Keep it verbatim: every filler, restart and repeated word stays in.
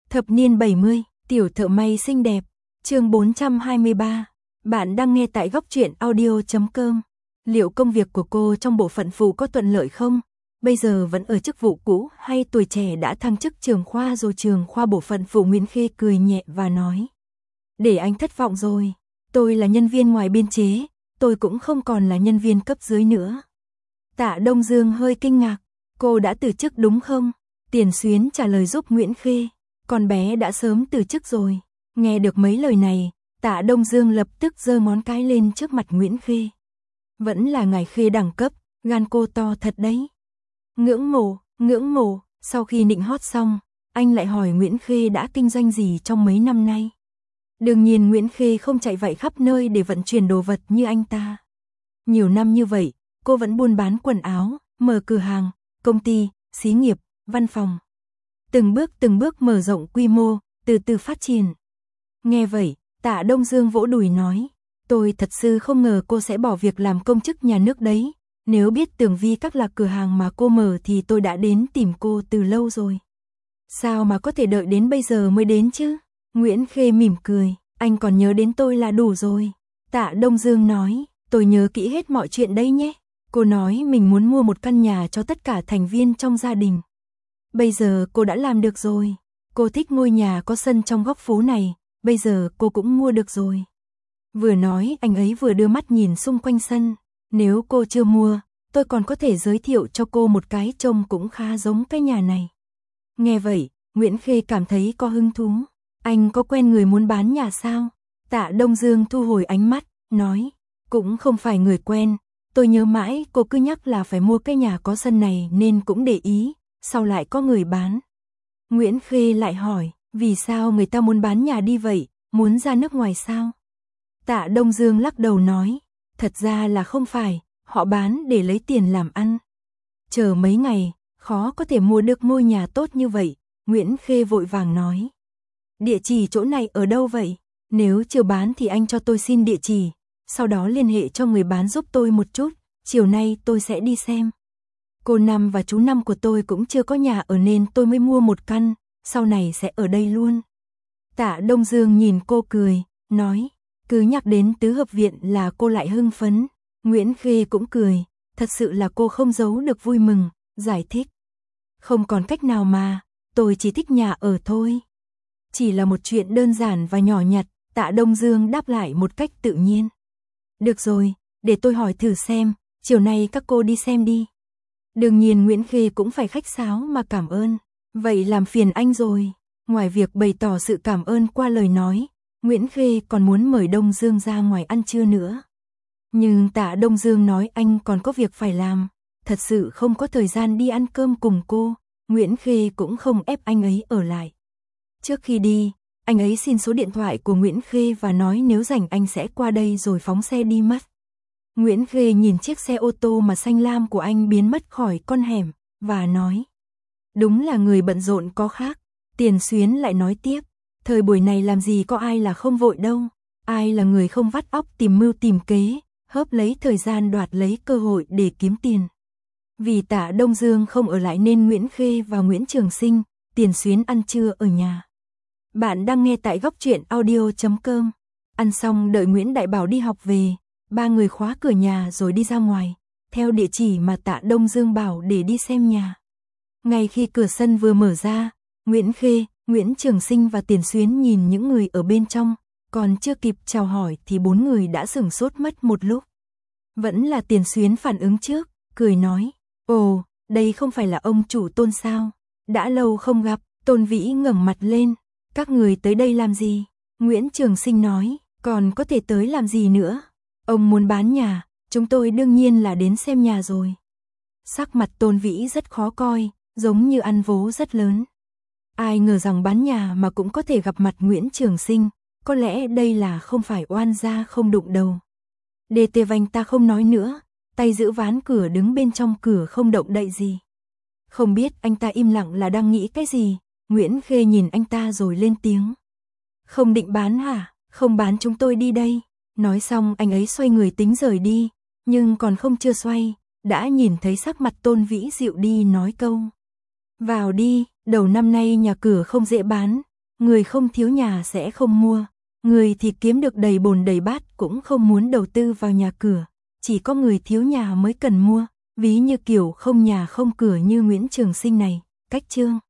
Thập niên bảy mươi, tiểu thợ may xinh đẹp, chương bốn trăm hai mươi ba. Bạn đang nghe tại góc truyện audio chấm com. Liệu công việc của cô trong bộ phận phụ có thuận lợi không? Bây giờ vẫn ở chức vụ cũ hay tuổi trẻ đã thăng chức trưởng khoa rồi? Trưởng khoa bộ phận phụ Nguyễn Khê cười nhẹ và nói. Để anh thất vọng rồi, tôi là nhân viên ngoài biên chế, tôi cũng không còn là nhân viên cấp dưới nữa. Tạ Đông Dương hơi kinh ngạc, cô đã từ chức đúng không? Tiền Xuyến trả lời giúp Nguyễn Khê, con bé đã sớm từ chức rồi. Nghe được mấy lời này, Tạ Đông Dương lập tức giơ ngón cái lên trước mặt Nguyễn Khê. Vẫn là ngài Khê đẳng cấp, gan cô to thật đấy. Ngưỡng mộ, ngưỡng mộ, sau khi nịnh hót xong, anh lại hỏi Nguyễn Khê đã kinh doanh gì trong mấy năm nay. Đương nhiên Nguyễn Khê không chạy vậy khắp nơi để vận chuyển đồ vật như anh ta. Nhiều năm như vậy, cô vẫn buôn bán quần áo, mở cửa hàng, công ty, xí nghiệp, văn phòng. Từng bước từng bước mở rộng quy mô, từ từ phát triển. Nghe vậy, Tạ Đông Dương vỗ đùi nói, tôi thật sự không ngờ cô sẽ bỏ việc làm công chức nhà nước đấy. Nếu biết Tường Vi Các là cửa hàng mà cô mở thì tôi đã đến tìm cô từ lâu rồi. Sao mà có thể đợi đến bây giờ mới đến chứ? Nguyễn Khê mỉm cười, anh còn nhớ đến tôi là đủ rồi. Tạ Đông Dương nói, tôi nhớ kỹ hết mọi chuyện đấy nhé. Cô nói mình muốn mua một căn nhà cho tất cả thành viên trong gia đình. Bây giờ cô đã làm được rồi. Cô thích ngôi nhà có sân trong góc phố này, bây giờ cô cũng mua được rồi. Vừa nói anh ấy vừa đưa mắt nhìn xung quanh sân. Nếu cô chưa mua, tôi còn có thể giới thiệu cho cô một cái trông cũng khá giống cái nhà này. Nghe vậy, Nguyễn Khê cảm thấy có hứng thú. Anh có quen người muốn bán nhà sao? Tạ Đông Dương thu hồi ánh mắt, nói, cũng không phải người quen. Tôi nhớ mãi cô cứ nhắc là phải mua cái nhà có sân này nên cũng để ý, sau lại có người bán. Nguyễn Khê lại hỏi, vì sao người ta muốn bán nhà đi vậy, muốn ra nước ngoài sao? Tạ Đông Dương lắc đầu nói, thật ra là không phải, họ bán để lấy tiền làm ăn. Chờ mấy ngày, khó có thể mua được ngôi nhà tốt như vậy, Nguyễn Khê vội vàng nói. Địa chỉ chỗ này ở đâu vậy? Nếu chưa bán thì anh cho tôi xin địa chỉ, sau đó liên hệ cho người bán giúp tôi một chút, chiều nay tôi sẽ đi xem. Cô Năm và chú Năm của tôi cũng chưa có nhà ở nên tôi mới mua một căn, sau này sẽ ở đây luôn. Tạ Đông Dương nhìn cô cười, nói, cứ nhắc đến tứ hợp viện là cô lại hưng phấn. Nguyễn Khê cũng cười, thật sự là cô không giấu được vui mừng, giải thích. Không còn cách nào mà, tôi chỉ thích nhà ở thôi. Chỉ là một chuyện đơn giản và nhỏ nhặt, Tạ Đông Dương đáp lại một cách tự nhiên. Được rồi, để tôi hỏi thử xem, chiều nay các cô đi xem đi. Đương nhiên Nguyễn Khê cũng phải khách sáo mà cảm ơn. Vậy làm phiền anh rồi. Ngoài việc bày tỏ sự cảm ơn qua lời nói, Nguyễn Khê còn muốn mời Đông Dương ra ngoài ăn trưa nữa. Nhưng Tạ Đông Dương nói anh còn có việc phải làm, thật sự không có thời gian đi ăn cơm cùng cô. Nguyễn Khê cũng không ép anh ấy ở lại. Trước khi đi, anh ấy xin số điện thoại của Nguyễn Khê và nói nếu rảnh anh sẽ qua đây rồi phóng xe đi mất. Nguyễn Khê nhìn chiếc xe ô tô mà xanh lam của anh biến mất khỏi con hẻm, và nói. Đúng là người bận rộn có khác. Tiền Xuyến lại nói tiếp, thời buổi này làm gì có ai là không vội đâu. Ai là người không vắt óc tìm mưu tìm kế, hớp lấy thời gian đoạt lấy cơ hội để kiếm tiền. Vì Tạ Đông Dương không ở lại nên Nguyễn Khê và Nguyễn Trường Sinh, Tiền Xuyến ăn trưa ở nhà. Bạn đang nghe tại góc truyện audio chấm com. Ăn xong đợi Nguyễn Đại Bảo đi học về, ba người khóa cửa nhà rồi đi ra ngoài, theo địa chỉ mà Tạ Đông Dương bảo để đi xem nhà. Ngay khi cửa sân vừa mở ra, Nguyễn Khê, Nguyễn Trường Sinh và Tiền Xuyến nhìn những người ở bên trong, còn chưa kịp chào hỏi thì bốn người đã sửng sốt mất một lúc. Vẫn là Tiền Xuyến phản ứng trước, cười nói, ồ, đây không phải là ông chủ Tôn sao? Đã lâu không gặp. Tôn Vĩ ngẩng mặt lên, các người tới đây làm gì? Nguyễn Trường Sinh nói, còn có thể tới làm gì nữa? Ông muốn bán nhà, chúng tôi đương nhiên là đến xem nhà rồi. Sắc mặt Tôn Vĩ rất khó coi, giống như ăn vố rất lớn. Ai ngờ rằng bán nhà mà cũng có thể gặp mặt Nguyễn Trường Sinh, có lẽ đây là không phải oan gia không đụng đầu. Đê Tê Vanh ta không nói nữa, tay giữ ván cửa đứng bên trong cửa không động đậy gì. Không biết anh ta im lặng là đang nghĩ cái gì, Nguyễn Khê nhìn anh ta rồi lên tiếng. Không định bán hả? Không bán chúng tôi đi đây. Nói xong anh ấy xoay người tính rời đi, nhưng còn không chưa xoay, đã nhìn thấy sắc mặt Tôn Vĩ dịu đi nói câu. Vào đi, đầu năm nay nhà cửa không dễ bán, Người không thiếu nhà sẽ không mua, người thì kiếm được đầy bồn đầy bát cũng không muốn đầu tư vào nhà cửa, chỉ có người thiếu nhà mới cần mua, ví như kiểu không nhà không cửa như Nguyễn Trường Sinh này, cách chương.